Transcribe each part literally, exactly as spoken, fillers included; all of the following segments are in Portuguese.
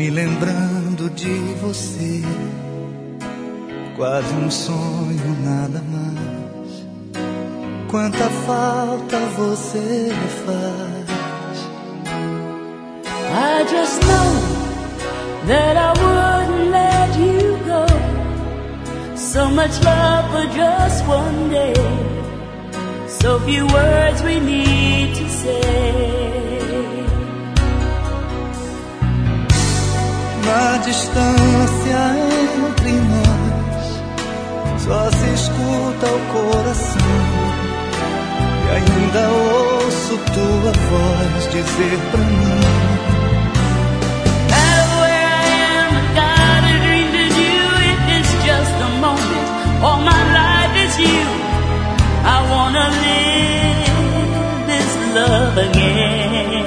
me lembrando de você, quase um sonho, nada mais. Quanta falta você faz. I just know that I wouldn't let you go. So much love for just one day. So few words we need to say. Na distância entre nós, só se escuta o coração. E ainda ouço tua voz dizer pra mim: all my life is you. I wanna live this love again.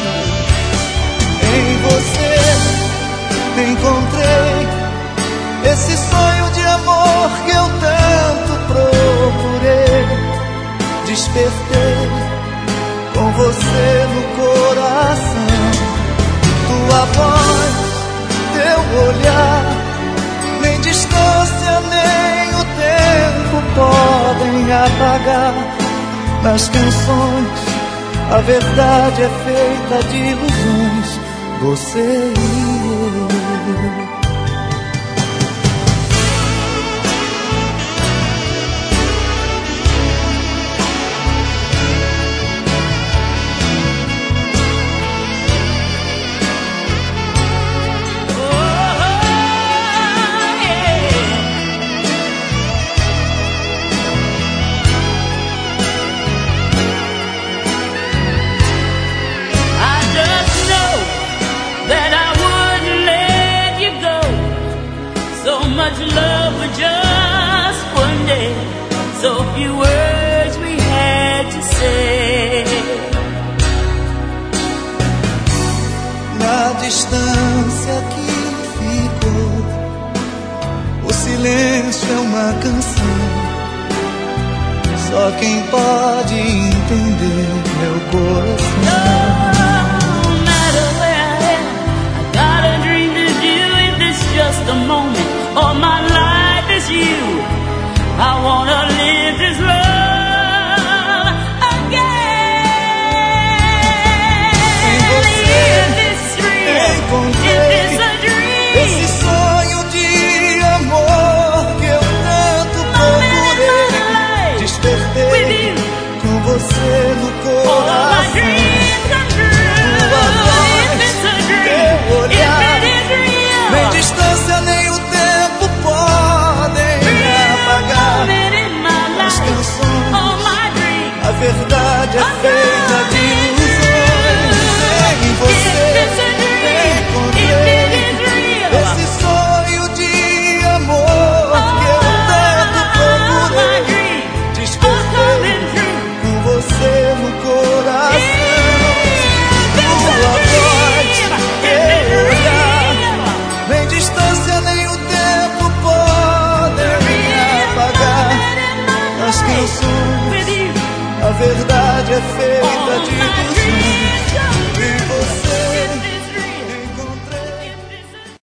Em você encontrei esse sonho de amor que eu tanto procurei. Despertei com você no coração. Tua voz, teu olhar, nem distância nem o tempo podem apagar. Nas canções a verdade é feita de ilusões, você e eu. Love for just one day, so few words we had to say. Na distância que ficou, o silêncio é uma canção. Só quem pode entender meu coração. No matter where I am, I got a dream to do. If it's just a moment, all my life is you. I wanna live this love again. Em você If it's real, encontrei if it's a dream, esse sonho de amor que eu tanto procurei. Despertei com você no coração. Tua voz, teu olhar, nem distância nem o tempo podem apagar. Nas canções a verdade é feita de ilusões. Em você encontrei esse sonho de amor que eu tanto procurei. Despertei com você no coração. Tua voz, teu olhar, nem distância nem o tempo podem apagar. Nas canções a verdade é feita de ilusões.